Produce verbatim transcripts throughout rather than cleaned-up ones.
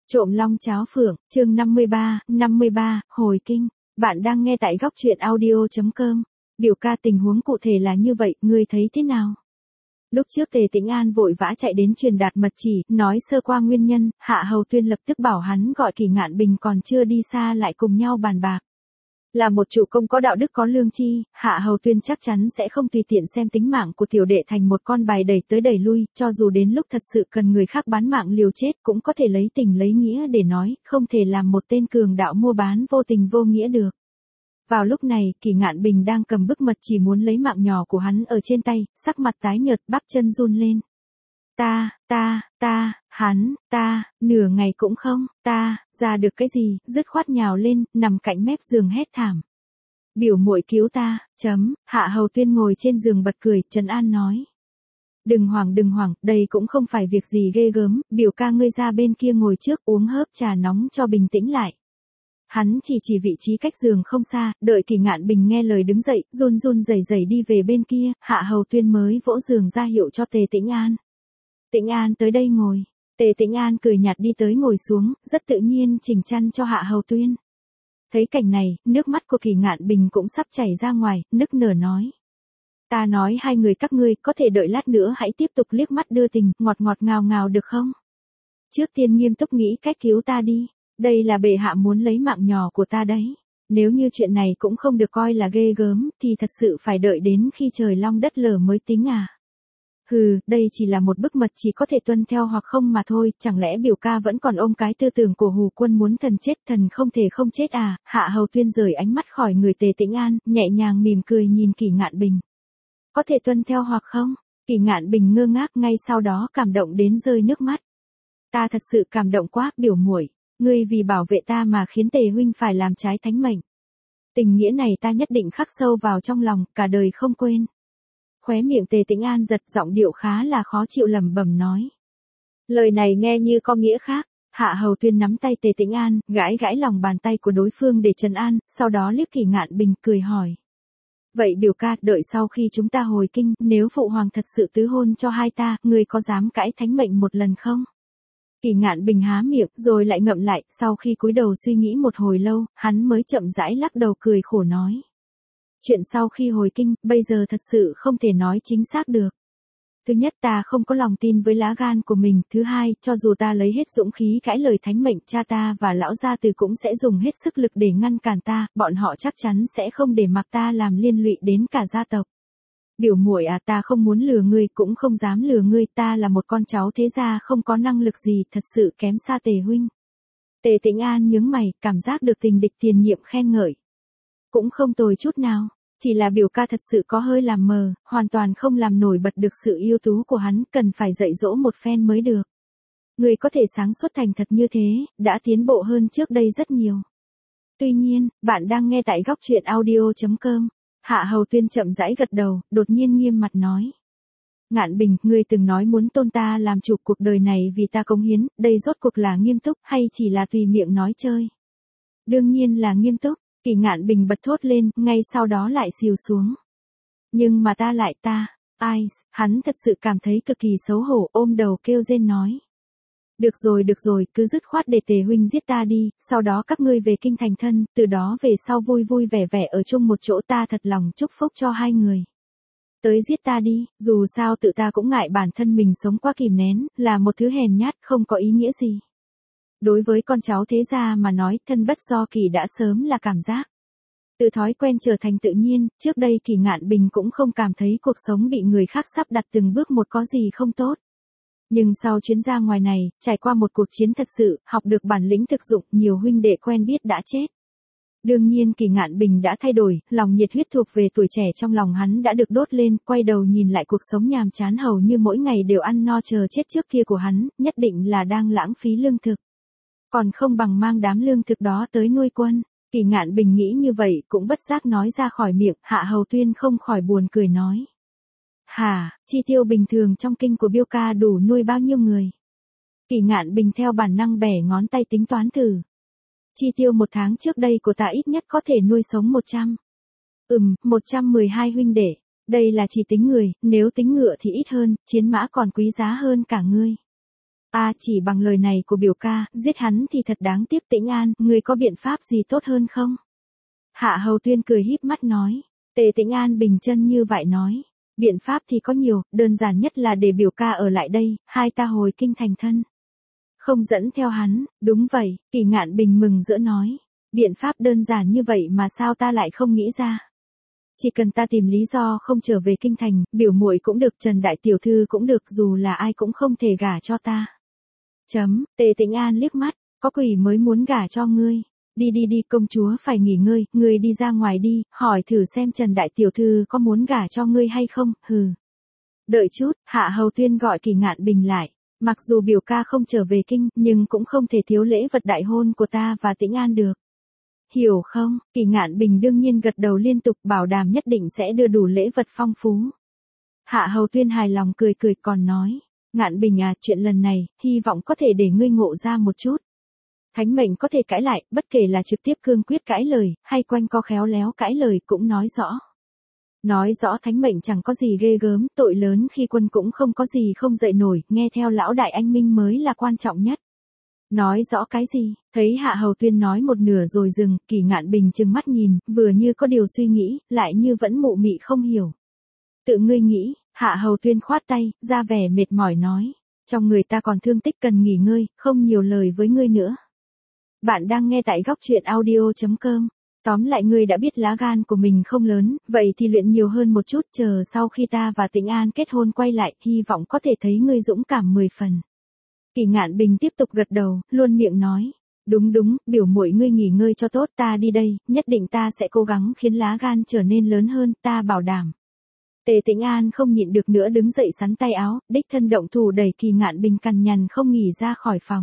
Trộm long cháo phượng, chương năm mươi ba, năm mươi ba, hồi kinh. Bạn đang nghe tại góc truyện audio chấm com. Biểu ca tình huống cụ thể là như vậy, ngươi thấy thế nào? Lúc trước Tề Tĩnh An vội vã chạy đến truyền đạt mật chỉ, nói sơ qua nguyên nhân, Hạ Hầu Tuyên lập tức bảo hắn gọi Kỷ Ngạn Bình còn chưa đi xa lại cùng nhau bàn bạc. Là một chủ công có đạo đức có lương tri, Hạ Hầu Tuyên chắc chắn sẽ không tùy tiện xem tính mạng của tiểu đệ thành một con bài đẩy tới đẩy lui, cho dù đến lúc thật sự cần người khác bán mạng liều chết cũng có thể lấy tình lấy nghĩa để nói, không thể làm một tên cường đạo mua bán vô tình vô nghĩa được. Vào lúc này, Kỷ Ngạn Bình đang cầm bức mật chỉ muốn lấy mạng nhỏ của hắn ở trên tay, sắc mặt tái nhợt, bắp chân run lên. Ta, ta, ta, hắn, ta, nửa ngày cũng không, ta, ra được cái gì, dứt khoát nhào lên, nằm cạnh mép giường hét thảm. Biểu muội cứu ta, chấm, Hạ Hầu Tuyên ngồi trên giường bật cười, trấn an nói. Đừng hoảng đừng hoảng, đây cũng không phải việc gì ghê gớm, biểu ca ngươi ra bên kia ngồi trước uống hớp trà nóng cho bình tĩnh lại. Hắn chỉ chỉ vị trí cách giường không xa, đợi Kỷ Ngạn Bình nghe lời đứng dậy, run run rẩy rẩy đi về bên kia, Hạ Hầu Tuyên mới vỗ giường ra hiệu cho Tề Tĩnh An. Tĩnh An tới đây ngồi. Tề Tĩnh An cười nhạt đi tới ngồi xuống, rất tự nhiên chỉnh chăn cho Hạ Hầu Tuyên. Thấy cảnh này, nước mắt của Kỷ Ngạn Bình cũng sắp chảy ra ngoài, nức nở nói. Ta nói hai người các ngươi có thể đợi lát nữa hãy tiếp tục liếc mắt đưa tình, ngọt ngọt ngào ngào được không? Trước tiên nghiêm túc nghĩ cách cứu ta đi. Đây là bệ hạ muốn lấy mạng nhỏ của ta đấy. Nếu như chuyện này cũng không được coi là ghê gớm, thì thật sự phải đợi đến khi trời long đất lở mới tính à. Hừ, đây chỉ là một bức mật chỉ có thể tuân theo hoặc không mà thôi, chẳng lẽ biểu ca vẫn còn ôm cái tư tưởng của Hù Quân muốn thần chết thần không thể không chết à? Hạ Hầu Tuyên rời ánh mắt khỏi người Tề Tĩnh An, nhẹ nhàng mỉm cười nhìn Kỷ Ngạn Bình. Có thể tuân theo hoặc không? Kỷ Ngạn Bình ngơ ngác, ngay sau đó cảm động đến rơi nước mắt. Ta thật sự cảm động quá, biểu muội. Ngươi vì bảo vệ ta mà khiến Tề huynh phải làm trái thánh mệnh. Tình nghĩa này ta nhất định khắc sâu vào trong lòng, cả đời không quên. Khóe miệng Tề Tĩnh An giật, giọng điệu khá là khó chịu lẩm bẩm nói. Lời này nghe như có nghĩa khác. Hạ Hầu Tuyên nắm tay Tề Tĩnh An, gãi gãi lòng bàn tay của đối phương để trấn an, sau đó liếc Kỷ Ngạn Bình cười hỏi. Vậy biểu ca, đợi sau khi chúng ta hồi kinh, nếu phụ hoàng thật sự tứ hôn cho hai ta, ngươi có dám cãi thánh mệnh một lần không? Kỷ Ngạn Bình há miệng, rồi lại ngậm lại, sau khi cúi đầu suy nghĩ một hồi lâu, hắn mới chậm rãi lắc đầu cười khổ nói. Chuyện sau khi hồi kinh, bây giờ thật sự không thể nói chính xác được. Thứ nhất, ta không có lòng tin với lá gan của mình, thứ hai, cho dù ta lấy hết dũng khí cãi lời thánh mệnh, cha ta và lão gia từ cũng sẽ dùng hết sức lực để ngăn cản ta, bọn họ chắc chắn sẽ không để mặc ta làm liên lụy đến cả gia tộc. Biểu muội à, ta không muốn lừa ngươi, cũng không dám lừa ngươi, ta là một con cháu thế gia không có năng lực gì, thật sự kém xa Tề huynh. Tề Tĩnh An nhướng mày, cảm giác được tình địch tiền nhiệm khen ngợi. Cũng không tồi chút nào, chỉ là biểu ca thật sự có hơi làm mờ, hoàn toàn không làm nổi bật được sự ưu tú của hắn, cần phải dạy dỗ một phen mới được. Ngươi có thể sáng suốt thành thật như thế, đã tiến bộ hơn trước đây rất nhiều. Tuy nhiên, bạn đang nghe tại góc truyện audio chấm com. Hạ Hầu Tuyên chậm rãi gật đầu, đột nhiên nghiêm mặt nói. Ngạn Bình, ngươi từng nói muốn tôn ta làm chủ cuộc đời này vì ta cống hiến, đây rốt cuộc là nghiêm túc hay chỉ là tùy miệng nói chơi? Đương nhiên là nghiêm túc, Kỷ Ngạn Bình bật thốt lên, ngay sau đó lại xìu xuống. Nhưng mà ta lại ta, ai, hắn thật sự cảm thấy cực kỳ xấu hổ, ôm đầu kêu rên nói. Được rồi được rồi, cứ dứt khoát để Tề huynh giết ta đi, sau đó các ngươi về kinh thành thân, từ đó về sau vui vui vẻ vẻ ở chung một chỗ, ta thật lòng chúc phúc cho hai người. Tới giết ta đi, dù sao tự ta cũng ngại bản thân mình sống quá kìm nén, là một thứ hèn nhát không có ý nghĩa gì. Đối với con cháu thế gia mà nói, thân bất do kỳ đã sớm là cảm giác. Từ thói quen trở thành tự nhiên, trước đây Kỷ Ngạn Bình cũng không cảm thấy cuộc sống bị người khác sắp đặt từng bước một có gì không tốt. Nhưng sau chuyến ra ngoài này, trải qua một cuộc chiến thật sự, học được bản lĩnh thực dụng, nhiều huynh đệ quen biết đã chết. Đương nhiên Kỷ Ngạn Bình đã thay đổi, lòng nhiệt huyết thuộc về tuổi trẻ trong lòng hắn đã được đốt lên, quay đầu nhìn lại cuộc sống nhàm chán hầu như mỗi ngày đều ăn no chờ chết trước kia của hắn, nhất định là đang lãng phí lương thực. Còn không bằng mang đám lương thực đó tới nuôi quân. Kỷ Ngạn Bình nghĩ như vậy cũng bất giác nói ra khỏi miệng, Hạ Hầu Tuyên không khỏi buồn cười nói. Hả, chi tiêu bình thường trong kinh của Biêu ca đủ nuôi bao nhiêu người? Kỷ Ngạn Bình theo bản năng bẻ ngón tay tính toán thử. Chi tiêu một tháng trước đây của ta ít nhất có thể nuôi sống một trăm. Ừm, một trăm mười hai huynh đệ. Đây là chỉ tính người, nếu tính ngựa thì ít hơn, chiến mã còn quý giá hơn cả ngươi. A à, chỉ bằng lời này của biểu ca, giết hắn thì thật đáng tiếc. Tĩnh An, ngươi có biện pháp gì tốt hơn không? Hạ Hầu Tuyên cười híp mắt nói. Tề Tĩnh An bình chân như vậy nói. Biện pháp thì có nhiều, đơn giản nhất là để biểu ca ở lại đây, hai ta hồi kinh thành thân. Không dẫn theo hắn, đúng vậy, Kỳ Ngạn Bình mừng rỡ nói. Biện pháp đơn giản như vậy mà sao ta lại không nghĩ ra? Chỉ cần ta tìm lý do không trở về kinh thành, biểu muội cũng được, Trần đại tiểu thư cũng được, dù là ai cũng không thể gả cho ta. Chấm, Tề Tĩnh An liếc mắt, có quỷ mới muốn gả cho ngươi. Đi đi đi, công chúa phải nghỉ ngơi, ngươi đi ra ngoài đi, hỏi thử xem Trần đại tiểu thư có muốn gả cho ngươi hay không, hừ. Đợi chút, Hạ Hầu Tuyên gọi Kỳ Ngạn Bình lại. Mặc dù biểu ca không trở về kinh, nhưng cũng không thể thiếu lễ vật đại hôn của ta và Tĩnh An được. Hiểu không? Kỳ Ngạn Bình đương nhiên gật đầu liên tục, bảo đảm nhất định sẽ đưa đủ lễ vật phong phú. Hạ Hầu Tuyên hài lòng cười cười còn nói. Ngạn Bình à, chuyện lần này, hy vọng có thể để ngươi ngộ ra một chút. Thánh mệnh có thể cãi lại, bất kể là trực tiếp cương quyết cãi lời, hay quanh co khéo léo cãi lời cũng nói rõ. Nói rõ thánh mệnh chẳng có gì ghê gớm, tội lớn khi quân cũng không có gì không dậy nổi, nghe theo lão đại anh minh mới là quan trọng nhất. Nói rõ cái gì? Thấy Hạ Hầu Tuyên nói một nửa rồi dừng, Kỳ Ngạn Bình trừng mắt nhìn, vừa như có điều suy nghĩ, lại như vẫn mụ mị không hiểu. Tự ngươi nghĩ, Hạ Hầu Tuyên khoát tay, ra vẻ mệt mỏi nói. Trong người ta còn thương tích cần nghỉ ngơi, không nhiều lời với ngươi nữa. Bạn đang nghe tại góc truyện audio chấm com. Tóm lại ngươi đã biết lá gan của mình không lớn, vậy thì luyện nhiều hơn một chút, chờ sau khi ta và Tĩnh An kết hôn quay lại, hy vọng có thể thấy ngươi dũng cảm mười phần. Kỳ Ngạn Bình tiếp tục gật đầu, luôn miệng nói. Đúng đúng, biểu muội ngươi nghỉ ngơi cho tốt, ta đi đây, nhất định ta sẽ cố gắng khiến lá gan trở nên lớn hơn, ta bảo đảm. Tề Tĩnh An không nhịn được nữa đứng dậy sắn tay áo, đích thân động thủ đẩy Kỳ Ngạn Bình cằn nhằn không nghỉ ra khỏi phòng.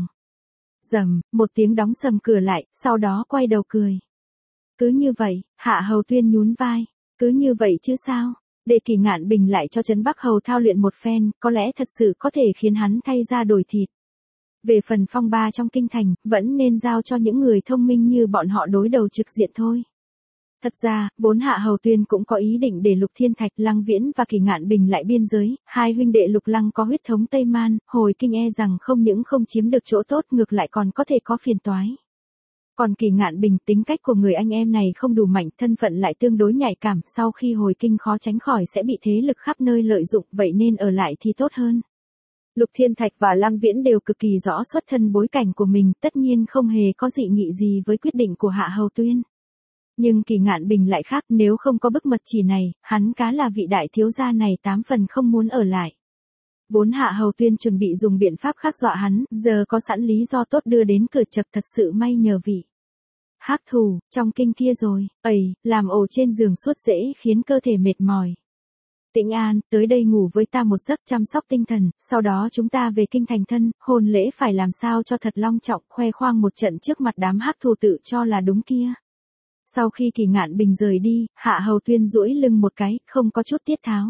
Rầm, một tiếng đóng sầm cửa lại, sau đó quay đầu cười. Cứ như vậy, Hạ Hầu Tuyên nhún vai. Cứ như vậy chứ sao? Để Kỳ Ngạn Bình lại cho Trấn Bắc Hầu thao luyện một phen, có lẽ thật sự có thể khiến hắn thay ra đổi thịt. Về phần phong ba trong kinh thành, vẫn nên giao cho những người thông minh như bọn họ đối đầu trực diện thôi. Thật ra, vốn Hạ Hầu Tuyên cũng có ý định để Lục Thiên Thạch, Lăng Viễn và Kỳ Ngạn Bình lại biên giới, hai huynh đệ Lục Lăng có huyết thống Tây Man, hồi kinh e rằng không những không chiếm được chỗ tốt ngược lại còn có thể có phiền toái. Còn Kỳ Ngạn Bình, tính cách của người anh em này không đủ mạnh, thân phận lại tương đối nhạy cảm, sau khi hồi kinh khó tránh khỏi sẽ bị thế lực khắp nơi lợi dụng, vậy nên ở lại thì tốt hơn. Lục Thiên Thạch và Lăng Viễn đều cực kỳ rõ xuất thân bối cảnh của mình, tất nhiên không hề có dị nghị gì với quyết định của Hạ Hầu Tuyên. Nhưng Kỳ Ngạn Bình lại khác, nếu không có bức mật chỉ này, hắn cá là vị đại thiếu gia này tám phần không muốn ở lại. Vốn Hạ Hầu Tuyên chuẩn bị dùng biện pháp khác dọa hắn, giờ có sẵn lý do tốt đưa đến cửa chập, thật sự may nhờ vị hắc thù, trong kinh kia rồi, ầy, làm ổ trên giường suốt dễ khiến cơ thể mệt mỏi. Tĩnh An, tới đây ngủ với ta một giấc chăm sóc tinh thần, sau đó chúng ta về kinh thành thân, hôn lễ phải làm sao cho thật long trọng, khoe khoang một trận trước mặt đám hắc thù tự cho là đúng kia. Sau khi Kỳ Ngạn Bình rời đi, Hạ Hầu Tuyên duỗi lưng một cái, không có chút tiết tháo.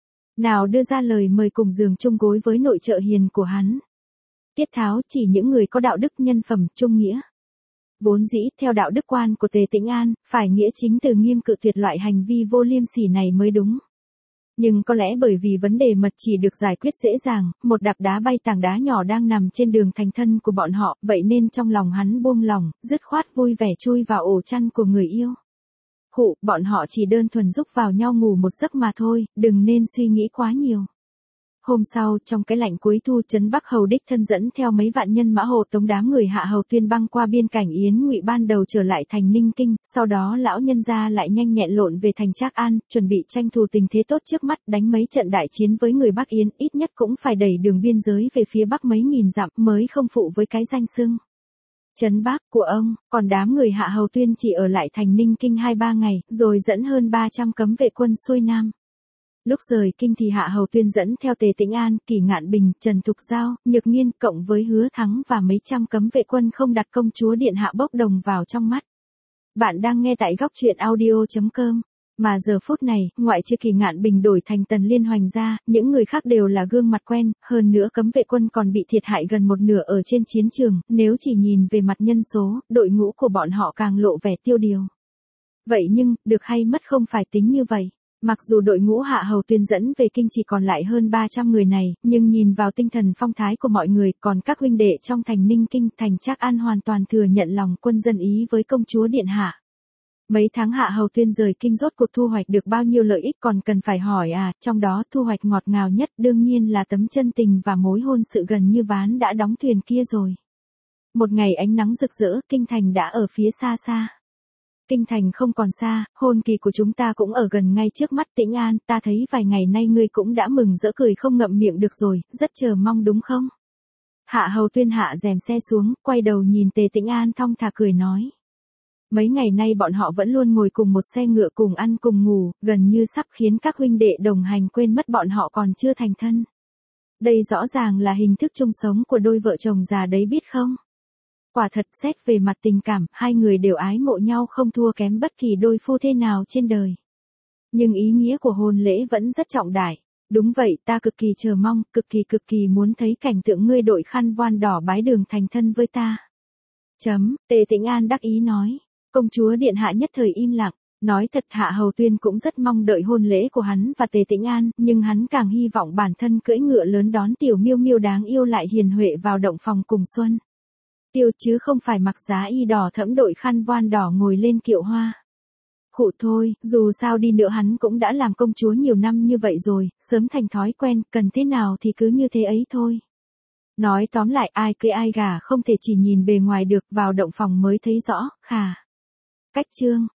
Nào đưa ra lời mời cùng giường chung gối với nội trợ hiền của hắn. Tiết tháo chỉ những người có đạo đức nhân phẩm, trung nghĩa. Vốn dĩ, theo đạo đức quan của Tề Tĩnh An, phải nghĩa chính từ nghiêm cự tuyệt loại hành vi vô liêm sỉ này mới đúng. Nhưng có lẽ bởi vì vấn đề mật chỉ được giải quyết dễ dàng, một đạp đá bay tảng đá nhỏ đang nằm trên đường thành thân của bọn họ, vậy nên trong lòng hắn buông lòng, dứt khoát vui vẻ chui vào ổ chăn của người yêu. Khụ, bọn họ chỉ đơn thuần giúp vào nhau ngủ một giấc mà thôi, đừng nên suy nghĩ quá nhiều. Hôm sau, trong cái lạnh cuối thu, Trấn Bắc Hầu đích thân dẫn theo mấy vạn nhân mã hộ tống đám người Hạ Hầu Tuyên băng qua biên cảnh Yến Ngụy ban đầu trở lại thành Ninh Kinh, sau đó lão nhân gia lại nhanh nhẹn lộn về thành Trác An, chuẩn bị tranh thủ tình thế tốt trước mắt, đánh mấy trận đại chiến với người Bắc Yến, ít nhất cũng phải đẩy đường biên giới về phía Bắc mấy nghìn dặm mới không phụ với cái danh xưng Trấn Bắc của ông. Còn đám người Hạ Hầu Tuyên chỉ ở lại thành Ninh Kinh hai ba ngày, rồi dẫn hơn ba trăm cấm vệ quân xuôi nam. Lúc rời kinh thì Hạ Hầu Tuyên dẫn theo Tề Tĩnh An, Kỳ Ngạn Bình, Trần Thục Giao, Nhược Nghiên cộng với Hứa Thắng và mấy trăm cấm vệ quân không đặt công chúa điện hạ bốc đồng vào trong mắt. Bạn đang nghe tại góc truyện audio chấm com. Mà giờ phút này, ngoại trừ Kỳ Ngạn Bình đổi thành Tần Liên Hoành ra, những người khác đều là gương mặt quen, hơn nữa cấm vệ quân còn bị thiệt hại gần một nửa ở trên chiến trường, nếu chỉ nhìn về mặt nhân số, đội ngũ của bọn họ càng lộ vẻ tiêu điều. Vậy nhưng, được hay mất không phải tính như vậy. Mặc dù đội ngũ Hạ Hầu Tuyên dẫn về kinh chỉ còn lại hơn ba trăm người này, nhưng nhìn vào tinh thần phong thái của mọi người, còn các huynh đệ trong thành Ninh Kinh, thành Trác An hoàn toàn thừa nhận lòng quân dân ý với công chúa điện hạ. Mấy tháng Hạ Hầu Tuyên rời kinh rốt cuộc thu hoạch được bao nhiêu lợi ích còn cần phải hỏi à, trong đó thu hoạch ngọt ngào nhất đương nhiên là tấm chân tình và mối hôn sự gần như ván đã đóng thuyền kia rồi. Một ngày ánh nắng rực rỡ, kinh thành đã ở phía xa xa. Kinh thành không còn xa, hôn kỳ của chúng ta cũng ở gần ngay trước mắt. Tĩnh An, ta thấy vài ngày nay ngươi cũng đã mừng rỡ cười không ngậm miệng được rồi, rất chờ mong đúng không? Hạ Hầu Tuyên hạ rèm xe xuống, quay đầu nhìn Tề Tĩnh An thong thả cười nói. Mấy ngày nay bọn họ vẫn luôn ngồi cùng một xe ngựa cùng ăn cùng ngủ, gần như sắp khiến các huynh đệ đồng hành quên mất bọn họ còn chưa thành thân. Đây rõ ràng là hình thức chung sống của đôi vợ chồng già đấy biết không? Quả thật xét về mặt tình cảm, hai người đều ái mộ nhau không thua kém bất kỳ đôi phu thê nào trên đời. Nhưng ý nghĩa của hôn lễ vẫn rất trọng đại. Đúng vậy, ta cực kỳ chờ mong, cực kỳ cực kỳ muốn thấy cảnh tượng ngươi đội khăn voan đỏ bái đường thành thân với ta. Chấm, Tề Tĩnh An đắc ý nói. Công chúa điện hạ nhất thời im lặng. Nói thật Hạ Hầu Tuyên cũng rất mong đợi hôn lễ của hắn và Tề Tĩnh An, nhưng hắn càng hy vọng bản thân cưỡi ngựa lớn đón tiểu miêu miêu đáng yêu lại hiền huệ vào động phòng cùng xuân. Tiêu chứ không phải mặc giá y đỏ thẫm đội khăn voan đỏ ngồi lên kiệu hoa. Khụ thôi, dù sao đi nữa hắn cũng đã làm công chúa nhiều năm như vậy rồi, sớm thành thói quen, cần thế nào thì cứ như thế ấy thôi. Nói tóm lại ai cưới ai gả không thể chỉ nhìn bề ngoài được, vào động phòng mới thấy rõ, khà. Cách chương